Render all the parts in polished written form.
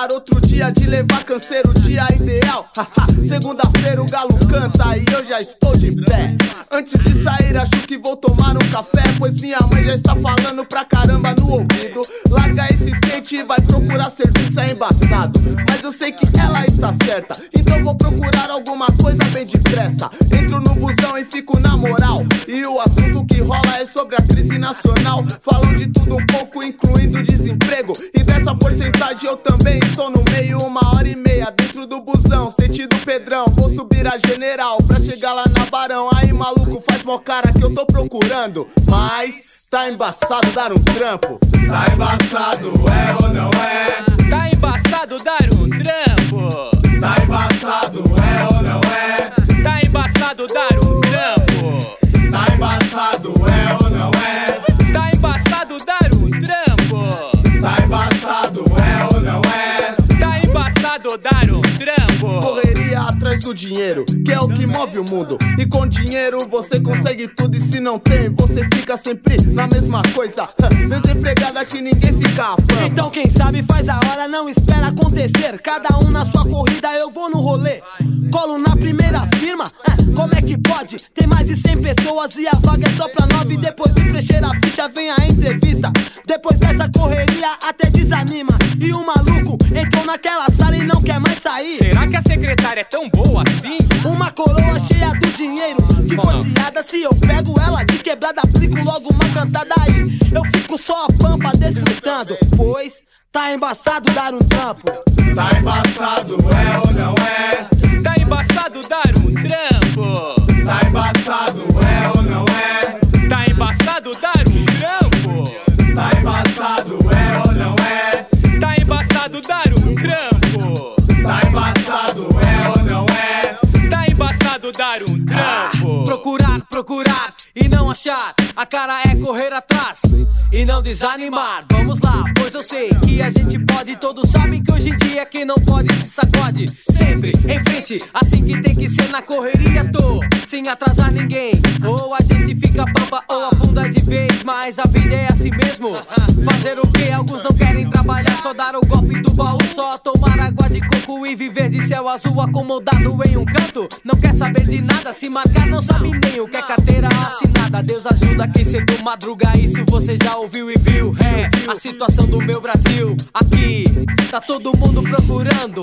falar outro dia de levar canseiro, dia ideal. Segunda-feira o galo canta e eu já estou de pé. Antes de sair acho que vou tomar um café, pois minha mãe já está falando pra caramba no ouvido. Larga esse skate e vai procurar serviço, é embaçado, mas eu sei que ela está certa, então vou procurar alguma coisa bem depressa. Entro no busão e fico na moral, e o assunto que rola é sobre a crise nacional. Falam de tudo um pouco, incluindo desemprego, e dessa porcentagem eu também estou no meio. 1h30 dentro do busão, sentido Pedrão, vou subir a General pra chegar lá na Barão. Aí maluco, faz mó cara que eu tô procurando, mas tá embaçado dar um trampo. Tá embaçado, é ou não é? Tá embaçado dar um trampo. Tá embaçado, é ou não é? Tá embaçado dar um trampo. Tá embaçado, é ou não é? Tá embaçado dar um trampo. Tá embaçado, é ou não é? Tá embaçado dar um trampo. Correria atrás do dinheiro, que é o que move o mundo. E com dinheiro você consegue tudo, e se não tem, você fica sempre na mesma coisa. Desempregada que ninguém fica a fama. Então quem sabe faz a hora, não espera acontecer. Cada um na sua corrida, eu vou no rolê. Colo na primeira firma, como é que pode? Tem mais de 100 pessoas e a vaga é só pra 9. Depois de preencher a ficha vem a entrevista. Depois dessa correria até desanima, e o maluco entrou naquela sala e não quer mais sair. Será que a secretária é tão boa assim? Uma coroa cheia do dinheiro, divorciada, se eu pego ela de quebrada, aplico logo uma cantada aí. Eu fico só a pampa desfrutando, pois tá embaçado dar um trampo. Tá embaçado, é ou não é? Tá embaçado dar um trampo. Tá embaçado, é ou não é? Tá embaçado dar um trampo. Tá embaçado, é ou não é? Tá embaçado dar um trampo. Tá embaçado, é ou não é? Tá embaçado dar um trampo. Procurar e não achar, a cara é correr atrás e não desanimar. Vamos lá, pois eu sei que a gente pode. Todos sabem que hoje em dia quem não pode se sacode. Sempre em frente, assim que tem que ser na correria. Tô sem atrasar ninguém, ou a gente fica pampa ou afunda de vez. Mas a vida é assim mesmo, fazer o que? Alguns não querem trabalhar, só dar o golpe do baú, só tomar água de coco e viver de céu azul acomodado em um canto. Não quer saber de nada, se marcar não sabe nem o que é carteira assinada. Deus ajuda quem cedo madruga, isso você já ouviu e viu. É a situação do meu Brasil. Aqui tá todo mundo procurando,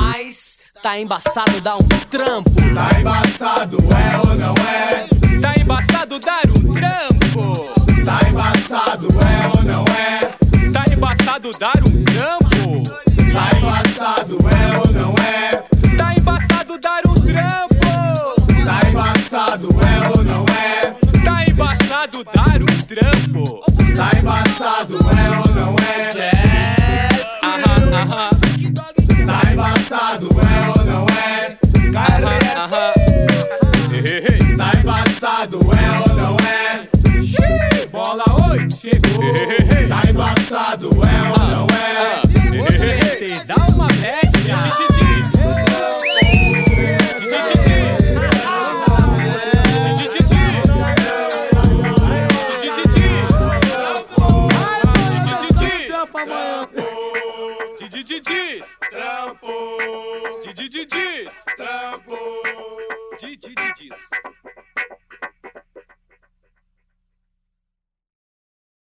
mas tá embaçado dar um trampo. Tá embaçado, é ou não é? Tá embaçado dar um trampo. Tá embaçado, é ou não é? Tá embaçado dar um trampo. Tá embaçado, é ou não é? Tá embaçado dar um trampo. Tá embaçado, é ou não é? Tá embaçado dar um trampo. Tá embaçado, é ou não é? Aham. Tá embaçado, é ou não é? Aham. Tá embaçado, é ou não é? Bola 8 chegou. Tá embaçado, é ou não é? Te dá uma brecha. Trampo. Trampo.